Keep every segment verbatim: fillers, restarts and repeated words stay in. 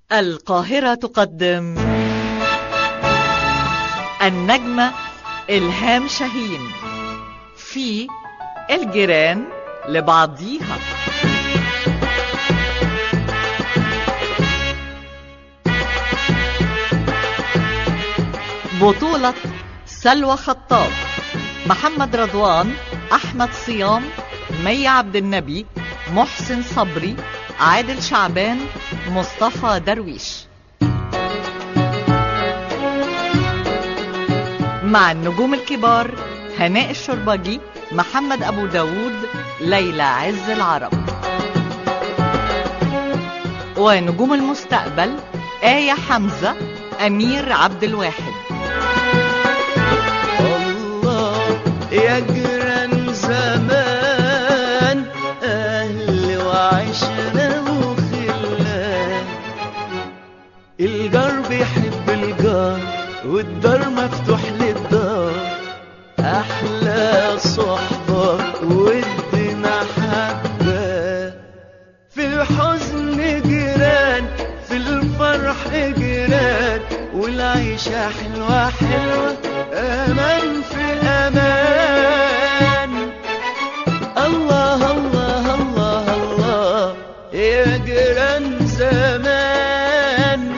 القاهرة تقدم النجمة إلهام شاهين في الجيران لبعضيها. بطولة سلوى خطاب، محمد رضوان، أحمد صيام، مي عبد النبي، محسن صبري، عادل شعبان، مصطفى درويش. مع النجوم الكبار هناء الشربجي، محمد أبو داود، ليلى عز العرب. ونجوم المستقبل آية حمزة، أمير عبد الواحد. الله يا جيران زمان، أهل وعشرة وخلان، الجار بيحب الجار والدار مفتوح للدار، أحلى صحبة ودنا حبة، في الحزن جيران في الفرح جيران، والعيشة حلوة حلوة أمان في أمان. الله الله الله الله يا جيران زمان.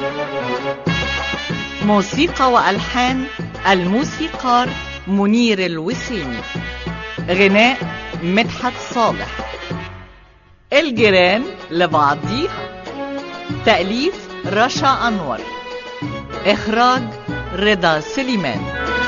موسيقى وألحان الموسيقار منير الوسيمي، غناء مدحت صالح. الجيران لبعضيها، تأليف رشا أنور، إخراج رضا سليمان.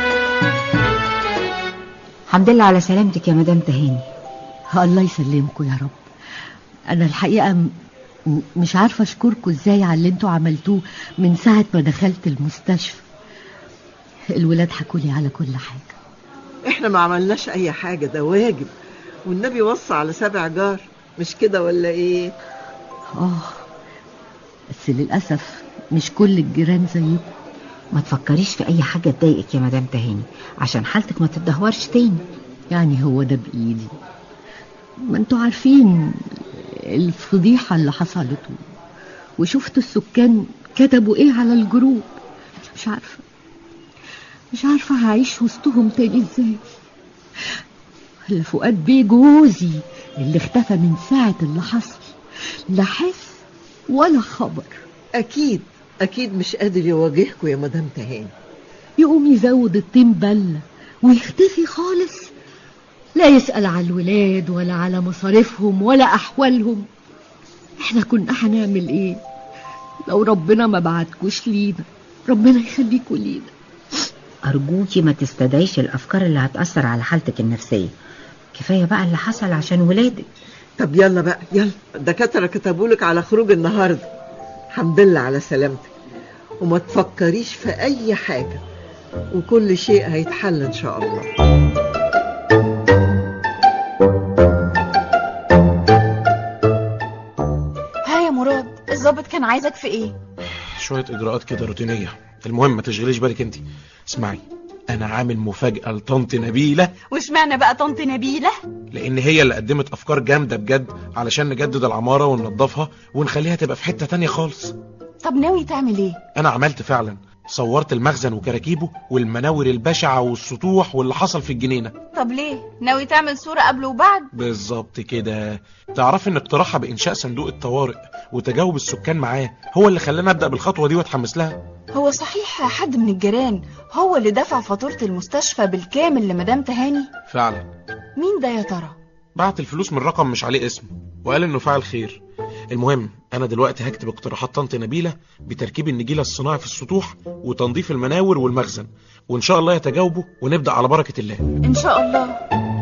الحمد لله على سلامتك يا مدام تهاني. الله يسلمكم يا رب. انا الحقيقه م... مش عارفه اشكركم ازاي على اللي انتوا عملتوه من ساعه ما دخلت المستشفى. الولاد حكولي على كل حاجه. احنا ما عملناش اي حاجه، ده واجب، والنبي وصى على سبع جار، مش كده ولا ايه؟ اه بس للاسف مش كل الجيران زيكم. ما تفكريش في اي حاجه تضايقك يا مدام تهاني عشان حالتك ما تتدهورش تاني. يعني هو ده بايدي؟ ما انتوا عارفين الفضيحه اللي حصلت، وشفتوا السكان كتبوا ايه على الجروب. مش عارفه مش عارفه هعيش وسطهم تاني ازاي. اللي فؤاد بيه جوزي اللي اختفى من ساعه اللي حصل، لا حس ولا خبر. اكيد اكيد مش قادر يواجهكم يا مدام تهاني. يقوم يزود الطين بله ويختفي خالص، لا يسأل على الولاد ولا على مصاريفهم ولا أحوالهم. احنا كنا هنعمل ايه لو ربنا ما بعتكوش لينا؟ ربنا يخليكوا لينا. أرجوكي ما تستدعيش الأفكار اللي هتأثر على حالتك النفسية. كفاية بقى اللي حصل عشان ولادك. طب يلا بقى يلا، الدكاترة كتبولك على خروج النهاردة. الحمد لله على سلامتك، وما تفكريش في أي حاجة، وكل شيء هيتحل إن شاء الله. ها يا مراد، الضابط كان عايزك في ايه؟ شوية اجراءات كده روتينية. المهم ما تشغليش بالك انت. اسمعي، انا عامل مفاجأة لطنط نبيلة. واشمعنى بقى طنط نبيلة؟ لان هي اللي قدمت افكار جامدة بجد علشان نجدد العمارة وننظفها ونخليها تبقى في حتة تانية خالص. طب ناوي تعمل ايه؟ انا عملت فعلا، صورت المخزن وكراكيبه والمناور البشعة والسطوح واللي حصل في الجنينة. طب ليه؟ ناوي تعمل صورة قبل وبعد؟ بالظبط كده. تعرف ان اقتراحها بإنشاء صندوق الطوارئ وتجاوب السكان معاه هو اللي خلاني أبدأ بالخطوة دي واتحمس لها. هو صحيح حد من الجيران هو اللي دفع فاتورة المستشفى بالكامل لمدام تهاني؟ فعلا. مين ده يا ترى؟ بعت الفلوس من رقم مش عليه اسمه وقال انه فاعل خير. المهم انا دلوقتي هكتب اقتراحات طنط نبيلة بتركيب النجيلة الصناعي في السطوح وتنظيف المناور والمخزن، وان شاء الله يتجاوبوا ونبدأ على بركة الله ان شاء الله.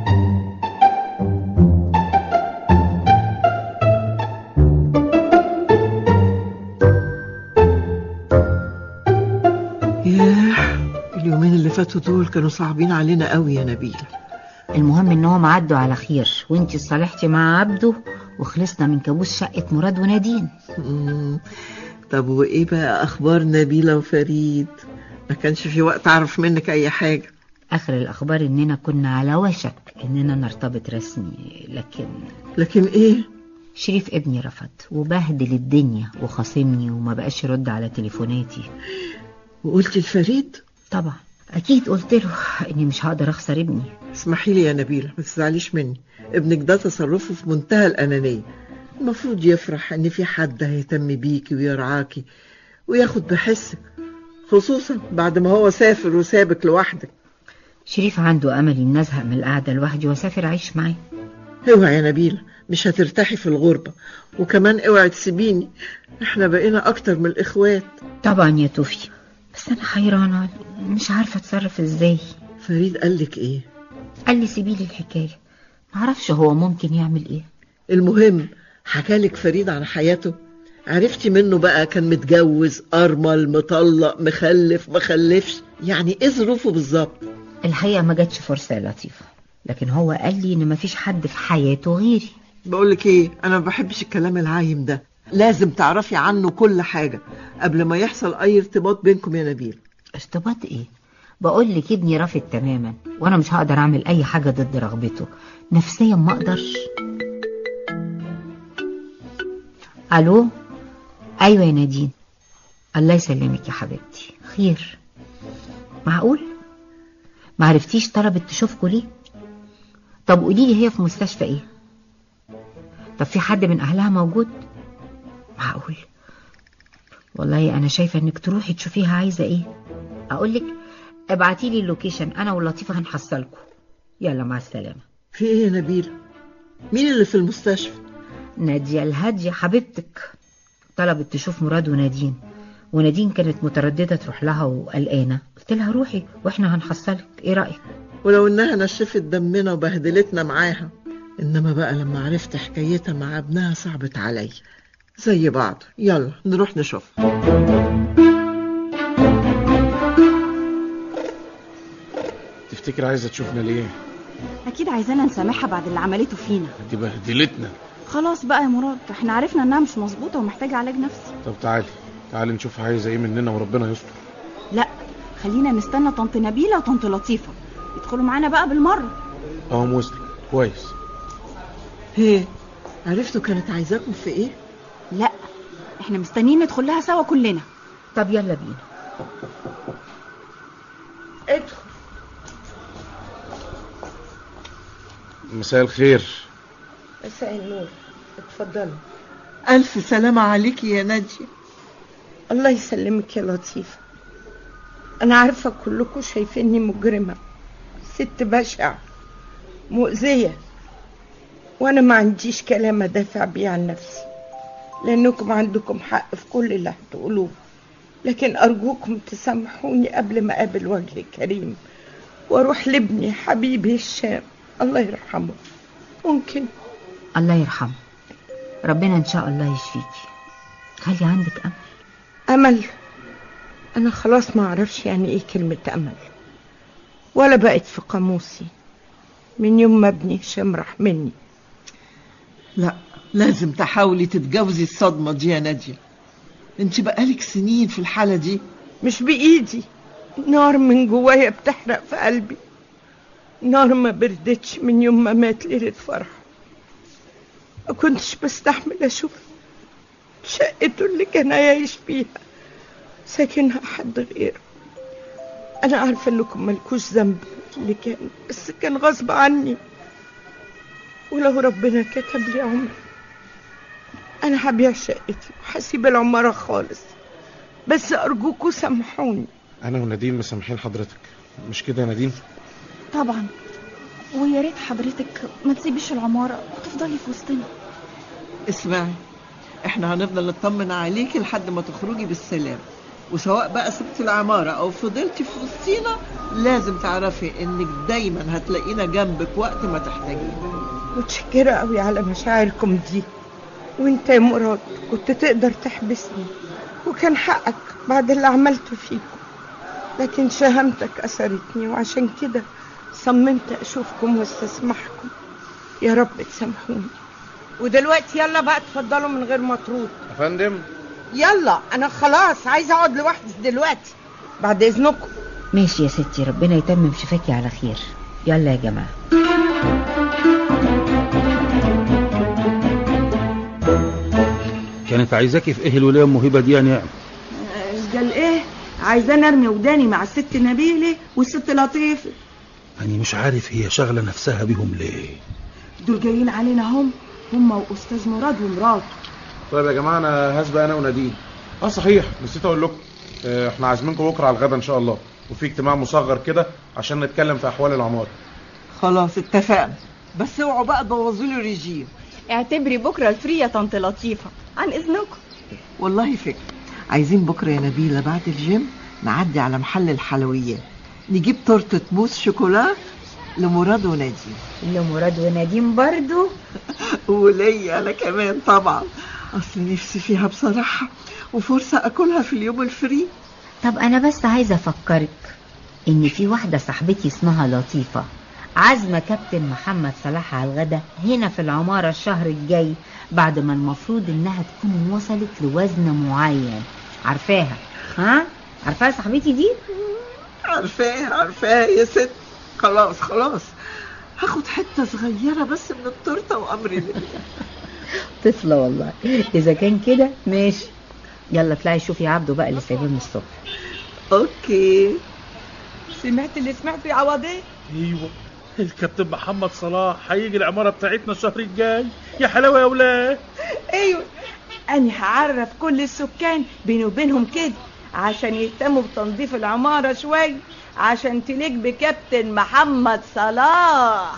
ياه، اليومين اللي فاتوا دول كانوا صعبين علينا قوي يا نبيلة. المهم انهم عدوا على خير، وانتي صالحتي مع عبده وخلصنا من كابوس شقة مراد ونادين. طب وايه بقى اخبار نبيلة وفريد؟ ما كانش في وقت اعرف منك اي حاجة. اخر الاخبار اننا كنا على وشك اننا نرتبط رسمي، لكن لكن ايه؟ شريف ابني رفض وبهدل الدنيا وخاصمني وما بقاش يرد على تليفوناتي. وقلت لفريد؟ طبعا اكيد قلت له اني مش هقدر اخسر ابني. اسمحي لي يا نبيلة، ما تزعليش مني، ابنك ده تصرفه في منتهى الأنانية. المفروض يفرح ان في حد هيهتم بيكي ويرعاكي وياخد بحسك، خصوصا بعد ما هو سافر وسابك لوحدك. شريف عنده امل ان ازهق من القعده لوحدي واسافر اعيش معاه. اوعي يا نبيلة، مش هترتاحي في الغربة، وكمان اوعي تسيبيني، احنا بقينا اكتر من الاخوات. طبعا يا توفي، بس انا حيرانه مش عارفه اتصرف ازاي. فريد قالك ايه؟ قال لي سيبيلي الحكايه، معرفش هو ممكن يعمل ايه. المهم حكالك فريد عن حياته؟ عرفتي منه بقى كان متجوز، ارمل، مطلق، مخلف، مخلفش؟ يعني ايه ظروفه بالظبط؟ الحقيقه ما جاتش فرصه يا لطيفه، لكن هو قال لي ان مفيش حد في حياته غيري. بقولك ايه، انا ما بحبش الكلام العايم ده، لازم تعرفي عنه كل حاجة قبل ما يحصل اي ارتباط بينكم يا نبيل. ارتباط ايه؟ بقول لك ابني رافض تماما، وانا مش هقدر اعمل اي حاجه ضد رغبته، نفسيا ما اقدرش. الو، ايوه يا نادين. الله يسلمك يا حبيبتي، خير؟ معقول ما عرفتيش طلبت تشوفكوا ليه؟ طب قولي لي هي في مستشفى ايه؟ طب في حد من اهلها موجود؟ معقول؟ والله انا شايفه انك تروحي تشوفيها عايزه ايه. اقولك ابعتي لي اللوكيشن، انا ولطيفه هنحصلكوا. يلا مع السلامه. في ايه يا نبيل؟ مين اللي في المستشفى؟ نادية الهادية حبيبتك، طلبت تشوف مراد ونادين، ونادين كانت مترددة تروح لها وقلقانة، قلت لها روحي واحنا هنحصلك، ايه رأيك؟ ولو انها نشفت دمنا وبهدلتنا معاها، انما بقى لما عرفت حكايتها مع ابنها صعبت علي. زي بعض، يلا نروح نشوف. تفتكر عايزة تشوفنا ليه؟ اكيد عايزانا نسامحها بعد اللي عملته فينا. دي بهدلتنا. خلاص بقى يا مراد، احنا عرفنا انها مش مظبوطه ومحتاجه علاج نفسي. طب تعالي تعالي نشوف عايزة ايه مننا وربنا يستر. لا، خلينا نستنى طنط نبيلة وطنط لطيفة يدخلوا معانا بقى بالمرة. اه مسلم كويس. هي عرفتوا كانت عايزاكم في ايه؟ لا، احنا مستنيين ندخل لها سوا كلنا. طب يلا بينا. ادخل. مساء الخير. مساء النور، اتفضلي. الف سلامة عليكي يا نادية. الله يسلمك يا لطيفة. انا عارفة كلكم شايفيني مجرمة، ست بشعة مؤذية، وانا ما عنديش كلام ادافع بيه عن نفسي، لانكم عندكم حق في كل اللي هتقولوه، لكن ارجوكم تسامحوني قبل ما اقابل وجه الكريم واروح لابني حبيبي هشام الله يرحمه. ممكن؟ الله يرحمه، ربنا ان شاء الله يشفيكي. خلي عندك امل. امل؟ انا خلاص ما اعرفش يعني ايه كلمة امل، ولا بقت في قاموسي من يوم ما ابني هشام راح مني. لا، لازم تحاولي تتجاوزي الصدمة دي يا نادية، انت بقالك سنين في الحالة دي. مش بايدي، نار من جوايا بتحرق في قلبي، نار ما بردتش من يوم ما مات ليلة فرحه. ما كنتش بستحمل اشوف شقته اللي كان يعيش فيها ساكنها حد غيره. انا عارفه انكم ملكوش ذنب اللي كان، بس كان غصب عني، ولو ربنا كتب لي عمر انا هبيع شقتي وهسيب العماره خالص، بس ارجوكوا سامحوني. انا ونادين مسامحين حضرتك، مش كده يا نادين؟ طبعا، ويا ريت حضرتك ما تسيبيش العماره وتفضلي في وسطنا. اسمعي، احنا هنفضل نطمن عليكي لحد ما تخرجي بالسلام، وسواء بقى سبتي العمارة او فضلتي في وسطينا لازم تعرفي انك دايما هتلاقينا جنبك وقت ما تحتاجينا. متشكرة قوي على مشاعركم دي، وانت يا مراد كنت تقدر تحبسني وكان حقك بعد اللي عملته فيكم، لكن شهامتك أثرتني وعشان كده صممت أشوفكم واستسمحكم. يا رب تسامحوني. ودلوقتي يلا بقى تفضلوا من غير مطرود. يا فندم يلا، أنا خلاص عايزة أقعد لوحدي دلوقتي بعد إذنكم. ماشي يا ستي، ربنا يتمم شفاكي على خير. يلا يا جماعة. كانت عايزاكي في ايه الولايه الموهبه دي يا نعم؟ قال ايه؟ عايزاني ارمي وداني مع الست نبيله والست لطيفه. انا مش عارف هي شغله نفسها بيهم ليه. دول جايين علينا هم هم واستاذ مراد ومراته. طيب يا جماعه انا هسبق انا ونادين. اه صحيح نسيت اقول لكم، احنا عازمينكم بكره على الغدا ان شاء الله، وفي اجتماع مصغر كده عشان نتكلم في احوال العماره. خلاص اتفقنا، بس اوعوا بقى تبوظوا لي ريجيم. اعتبري بكره الفري يا طنط لطيفه، عن اذنكم. والله فكرة، عايزين بكره يا نبيله بعد الجيم نعدي على محل الحلويات، نجيب تورته موس شوكولا لمراد ونادين. لمراد ونادين برضو؟ وليا انا كمان طبعا، اصل نفسي فيها بصراحه، وفرصه اكلها في اليوم الفري. طب انا بس عايزه افكرك ان في واحده صاحبتي اسمها لطيفه عازمه كابتن محمد صلاح على الغدا هنا في العماره الشهر الجاي، بعد ما المفروض انها تكون وصلت لوزن معين. عارفاها؟ ها عارفاها صاحبتي دي؟ عارفاها عارفاها يا ست. خلاص خلاص هاخد حته صغيره بس من التورته وامري لله. طفله والله. اذا كان كده ماشي، يلا اطلعي شوفي عبده بقى اللي سايباه من الصبح. اوكي. سمعت اللي سمعته يا عوضيه؟ ايوه، الكابتن محمد صلاح هيجي العماره بتاعتنا الشهر الجاي. يا حلاوه يا ولاد. ايوه، انا هعرف كل السكان بيني وبينهم كده عشان يهتموا بتنظيف العماره شويه، عشان تليق بكابتن محمد صلاح.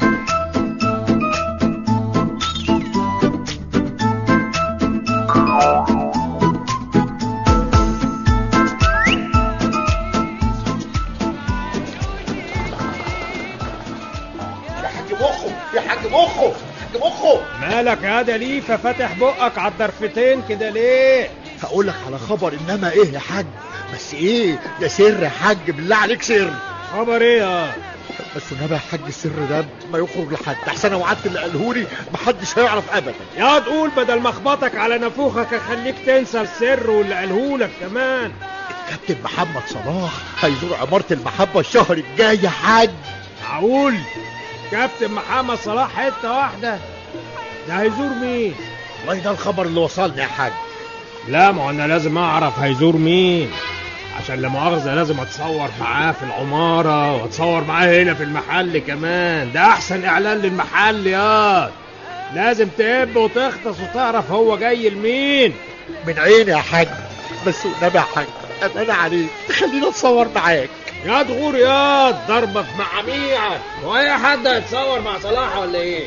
يا حاج مخه حاج مخه. مالك يا دليفه فاتح بقك على الضرفتين كده ليه؟ هقول لك على خبر، انما ايه يا حاج؟ بس ايه ده سر يا حاج، بالله عليك سر. خبر ايه يا؟ بس انما يا حاج السر ده ما يخرج لحد، احسن انا وعدت اللي قالهولي محدش هيعرف ابدا. يا تقول بدل ما اخبطك على نافوخك اخليك تنسى السر واللي قالهولك كمان. الكابتن محمد صلاح هيزور عماره المحبه الشهر الجاي يا حاج. معقول؟ كابتن محمد صلاح حته واحده؟ ده هيزور مين؟ والله ده الخبر اللي وصلني يا حاج. لا ما انا لازم اعرف هيزور مين، عشان لا مؤاخذه لازم اتصور معاه في العماره واتصور معاه هنا في المحل كمان. ده احسن اعلان للمحل يا. لازم تهب وتغطس وتعرف هو جاي لمين. من عيني يا حاج، بس والنبي يا حاج امانه عليك تخليني اتصور معاك. يا تغور يا ضربك مع ميعة، واي حد هيتصور مع صلاح ولا ايه؟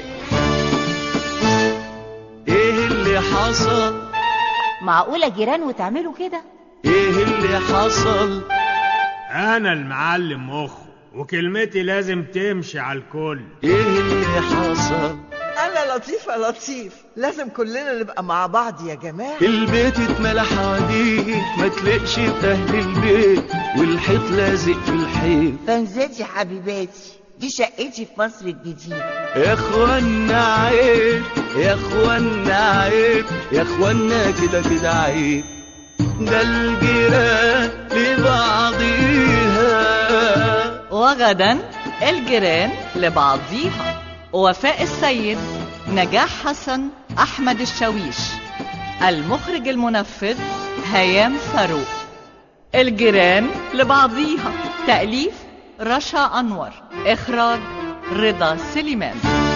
ايه اللي حصل؟ معقولة جيران وتعملوا كده؟ ايه اللي حصل؟ انا المعلم مخه وكلمتي لازم تمشي على الكل. ايه اللي حصل؟ انا لطيف يا لطيف، لازم كلنا نبقى مع بعض يا جماعه. البيت اتملى حواديت ما تلاقش في اهل البيت، والحيط لازق في الحيط. فانزاتي حبيباتي، دي شقتي في مصر الجديدة. يا اخوانا عيب يا اخوانا عيب يا اخوانا كده كده عيب، ده الجيران لبعضيها. وغدا الجيران لبعضيها. وفاء السيد، نجاح حسن، أحمد الشاويش. المخرج المنفذ هيام فاروق. الجيران لبعضيها، تأليف رشا أنور، إخراج رضا سليمان.